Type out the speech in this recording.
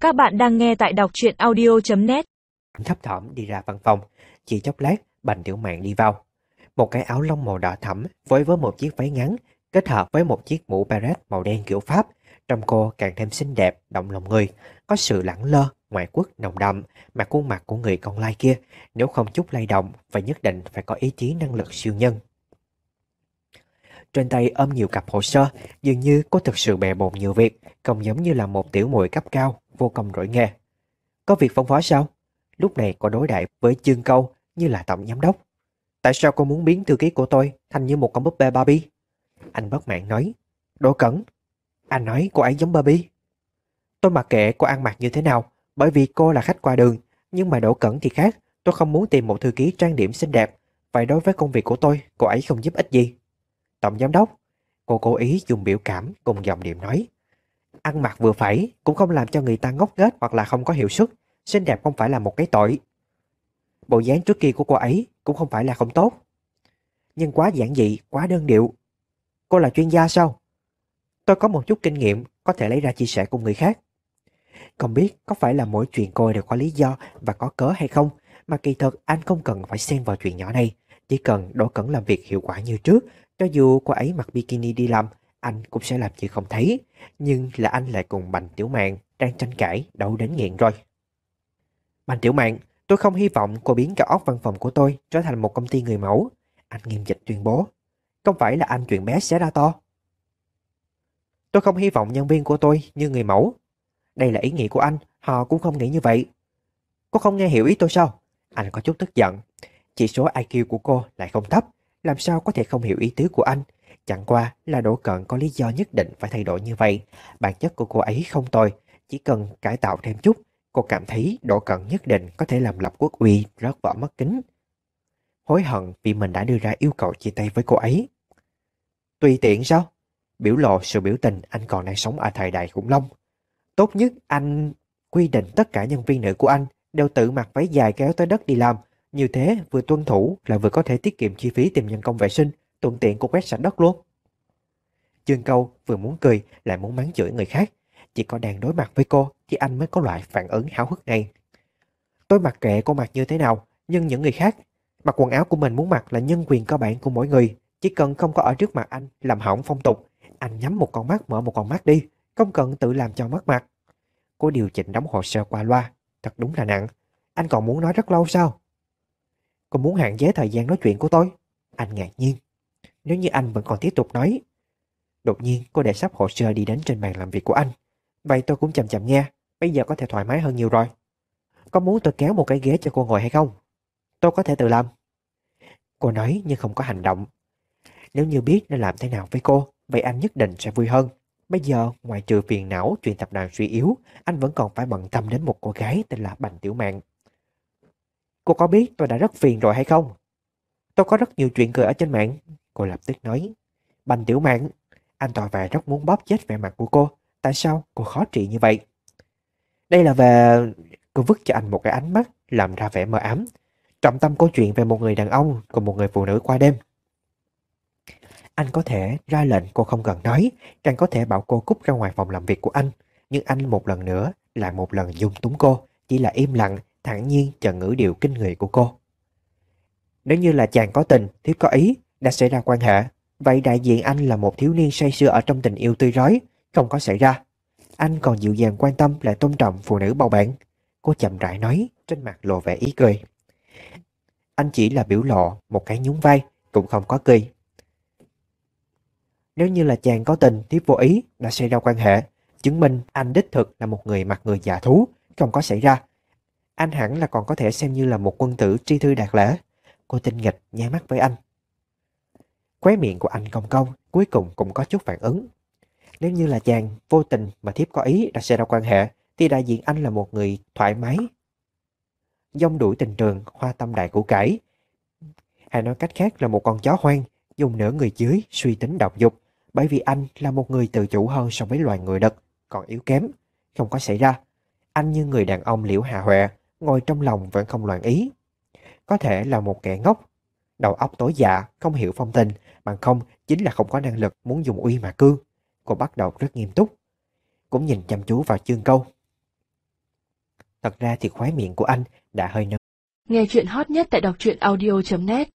Các bạn đang nghe tại đọc truyện audio.net. Thấp thỏm đi ra văn phòng. Chỉ chốc lát, Bành Tiểu Mạn đi vào. Một cái áo lông màu đỏ thẫm phối với một chiếc váy ngắn kết hợp với một chiếc mũ beret màu đen kiểu Pháp, trông cô càng thêm xinh đẹp, động lòng người. Có sự lẳng lơ, ngoại quốc nồng đậm, mà khuôn mặt của người con lai kia nếu không chút lay động phải nhất định phải có ý chí năng lực siêu nhân. Trên tay ôm nhiều cặp hồ sơ, dường như cô thực sự bề bộn nhiều việc, không giống như là một tiểu muội cấp cao, vô công rỗi nghề. Có việc phân phó sao? Lúc này cô đối đại với Chương Câu như là tổng giám đốc. Tại sao cô muốn biến thư ký của tôi thành như một con búp bê Barbie? Anh bất mãn nói. Đỗ Cẩn, anh nói cô ấy giống Barbie. Tôi mặc kệ cô ăn mặc như thế nào, bởi vì cô là khách qua đường, nhưng mà Đỗ Cẩn thì khác. Tôi không muốn tìm một thư ký trang điểm xinh đẹp. Vậy đối với công việc của tôi, cô ấy không giúp ích gì. Tổng giám đốc, cô cố ý dùng biểu cảm cùng giọng điệu nói. Ăn mặc vừa phải cũng không làm cho người ta ngốc nghếch hoặc là không có hiệu suất. Xinh đẹp không phải là một cái tội. Bộ dáng trước kia của cô ấy cũng không phải là không tốt, nhưng quá giản dị, quá đơn điệu. Cô là chuyên gia sao? Tôi có một chút kinh nghiệm có thể lấy ra chia sẻ cùng người khác. Không biết có phải là mỗi chuyện cô đều có lý do và có cớ hay không, mà kỳ thực anh không cần phải xen vào chuyện nhỏ này. Chỉ cần Đỗ Cẩn làm việc hiệu quả như trước, cho dù cô ấy mặc bikini đi làm, anh cũng sẽ làm như không thấy. Nhưng là anh lại cùng Bành Tiểu Mạn đang tranh cãi đấu đến nghiện rồi. Bành Tiểu Mạn, tôi không hy vọng cô biến cả óc văn phòng của tôi trở thành một công ty người mẫu. Anh nghiêm dịch tuyên bố. Không phải là anh chuyện bé xé ra to. Tôi không hy vọng nhân viên của tôi như người mẫu. Đây là ý nghĩ của anh, họ cũng không nghĩ như vậy. Cô không nghe hiểu ý tôi sao? Anh có chút tức giận. Chỉ số IQ của cô lại không thấp, làm sao có thể không hiểu ý tứ của anh? Chẳng qua là Đỗ Cận có lý do nhất định phải thay đổi như vậy. Bản chất của cô ấy không tồi, chỉ cần cải tạo thêm chút. Cô cảm thấy Đỗ Cận nhất định có thể làm lập quốc uy rớt vỡ mất kính. Hối hận vì mình đã đưa ra yêu cầu chia tay với cô ấy. Tùy tiện sao? Biểu lộ sự biểu tình anh còn đang sống ở thời đại khủng long. Tốt nhất anh quy định tất cả nhân viên nữ của anh đều tự mặc váy dài kéo tới đất đi làm. Như thế vừa tuân thủ là vừa có thể tiết kiệm chi phí tìm nhân công vệ sinh, thuận tiện cũng quét sạch đất luôn. Chương Câu vừa muốn cười lại muốn mắng chửi người khác. Chỉ có đang đối mặt với cô thì anh mới có loại phản ứng háo hức này. Tôi mặc kệ cô mặc như thế nào, nhưng những người khác mặc quần áo của mình muốn mặc là nhân quyền cơ bản của mỗi người. Chỉ cần không có ở trước mặt anh làm hỏng phong tục, anh nhắm một con mắt mở một con mắt đi, không cần tự làm cho mất mặt. Cô điều chỉnh đóng hồ sơ qua loa, thật đúng là nặng. Anh còn muốn nói rất lâu sao? Cô muốn hạn chế thời gian nói chuyện của tôi? Anh ngạc nhiên. Nếu như anh vẫn còn tiếp tục nói. Đột nhiên cô để sắp hồ sơ đi đến trên bàn làm việc của anh. Vậy tôi cũng chậm chậm nghe, bây giờ có thể thoải mái hơn nhiều rồi. Có muốn tôi kéo một cái ghế cho cô ngồi hay không? Tôi có thể tự làm. Cô nói nhưng không có hành động. Nếu như biết nên làm thế nào với cô, vậy anh nhất định sẽ vui hơn. Bây giờ, ngoài trừ phiền não chuyện tập đoàn suy yếu, anh vẫn còn phải bận tâm đến một cô gái tên là Bành Tiểu Mạn. Cô có biết tôi đã rất phiền rồi hay không? Tôi có rất nhiều chuyện cười ở trên mạng. Cô lập tức nói. Bành Tiểu Mạn, anh tỏ vẻ rất muốn bóp chết vẻ mặt của cô. Tại sao cô khó trị như vậy? Đây là về... Cô vứt cho anh một cái ánh mắt, làm ra vẻ mờ ám. Trọng tâm câu chuyện về một người đàn ông cùng một người phụ nữ qua đêm. Anh có thể ra lệnh cô không cần nói, càng có thể bảo cô cút ra ngoài phòng làm việc của anh. Nhưng anh một lần nữa, lại một lần dung túng cô, chỉ là im lặng, thản nhiên chờ ngữ điệu kinh người của cô. Nếu như là chàng có tình, thiếp có ý, đã xảy ra quan hệ, vậy đại diện anh là một thiếu niên say sưa ở trong tình yêu tươi rói, không có xảy ra. Anh còn dịu dàng quan tâm lại tôn trọng phụ nữ bầu bạn. Cô chậm rãi nói, trên mặt lộ vẻ ý cười. Anh chỉ là biểu lộ, một cái nhún vai, cũng không có cười. Nếu như là chàng có tình, thiếp vô ý, đã xảy ra quan hệ, chứng minh anh đích thực là một người mặt người dạ thú, không có xảy ra. Anh hẳn là còn có thể xem như là một quân tử tri thư đạt lễ. Cô tinh nghịch nháy mắt với anh. Khóe miệng của anh cong cong, cuối cùng cũng có chút phản ứng. Nếu như là chàng vô tình mà thiếp có ý đã xảy ra quan hệ, thì đại diện anh là một người thoải mái, dông đuổi tình trường, hoa tâm đại củ cải. Hay nói cách khác là một con chó hoang, dùng nửa người dưới suy tính độc dục, bởi vì anh là một người tự chủ hơn so với loài người đực, còn yếu kém. Không có xảy ra. Anh như người đàn ông Liễu Hạ Huệ, ngồi trong lòng vẫn không loạn ý. Có thể là một kẻ ngốc, đầu óc tối dạ, không hiểu phong tình, bằng không chính là không có năng lực muốn dùng uy mà cương. Cô bắt đầu rất nghiêm túc, cũng nhìn chăm chú vào Chương Câu. Thật ra thì khóe miệng của anh đã hơi nâng. Nghe chuyện hot nhất tại đọc truyện audio.net